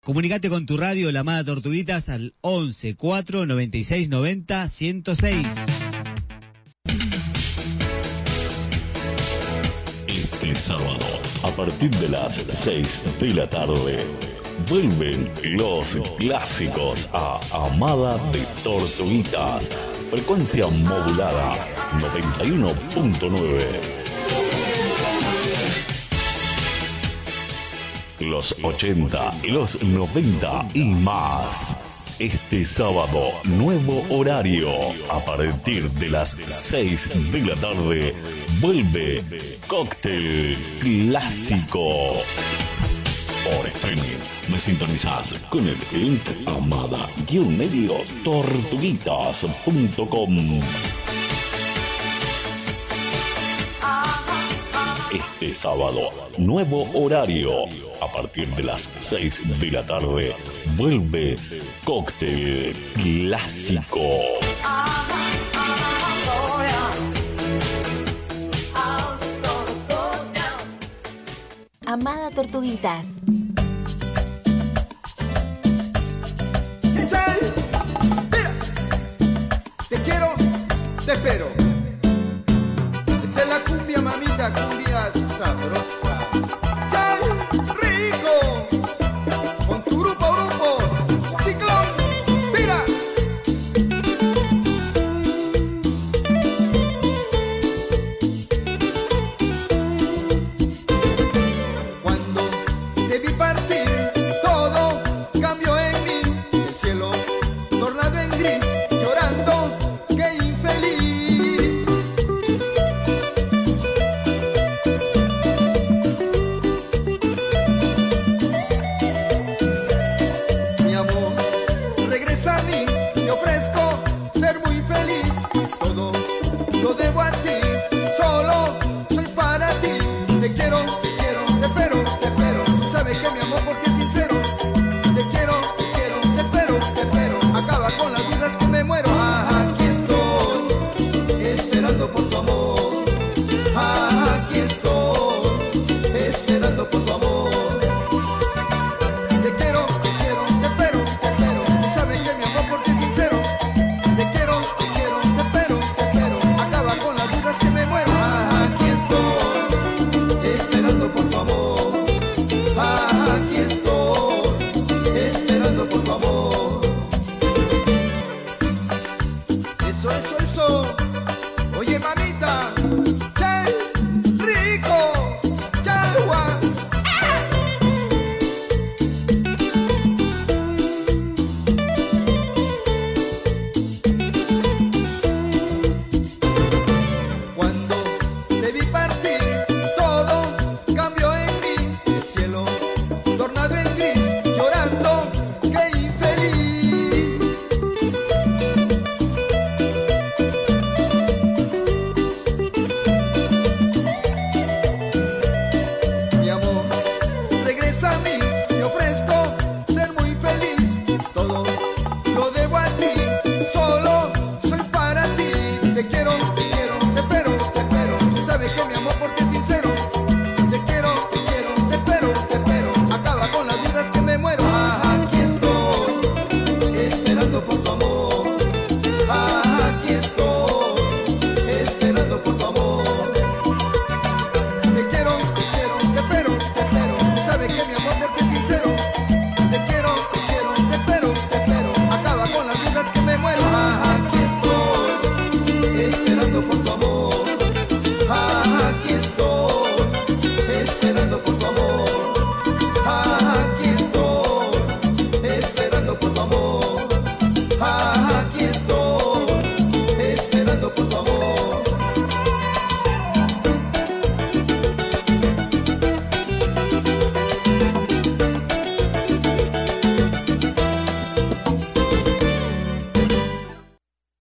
Comunicate con tu radio La Amada Tortuguitas al 11 4 96 90 106. Este sábado, a partir de las 6 de la tarde, vuelven los clásicos a Amada de Tortuguitas. Frecuencia modulada 91.9. Los 80, los 90 y más. Este sábado, nuevo horario. A partir de las 6 de la tarde, vuelve Cóctel Clásico. Por streaming, me sintonizás con el link amada-tortuguitas.com. Este sábado, nuevo horario. A partir de las 6 de la tarde, vuelve Cóctel Clásico. Amada Tortuguitas. Chinchay, mira, te quiero, te espero. Esta es la cumbia, mamita, cumbia sabrosa. ¡Chay, rico! Con tu grupo, Ciclón, mira. Cuando te vi partir, todo cambió en mí. El cielo tornado en gris, llorando, qué infeliz. Mi amor, regresa a mí, te ofrezco ser muy feliz. Todo lo debo a ti, solo soy para ti. Te quiero, te espero, te espero. Tú sabes que mi amor por ti es sincero. Te quiero, te espero, te espero. Acaba con las dudas que me muero. Aquí estoy, esperando por tu amor. Aquí estoy, esperando por tu amor. Te quiero,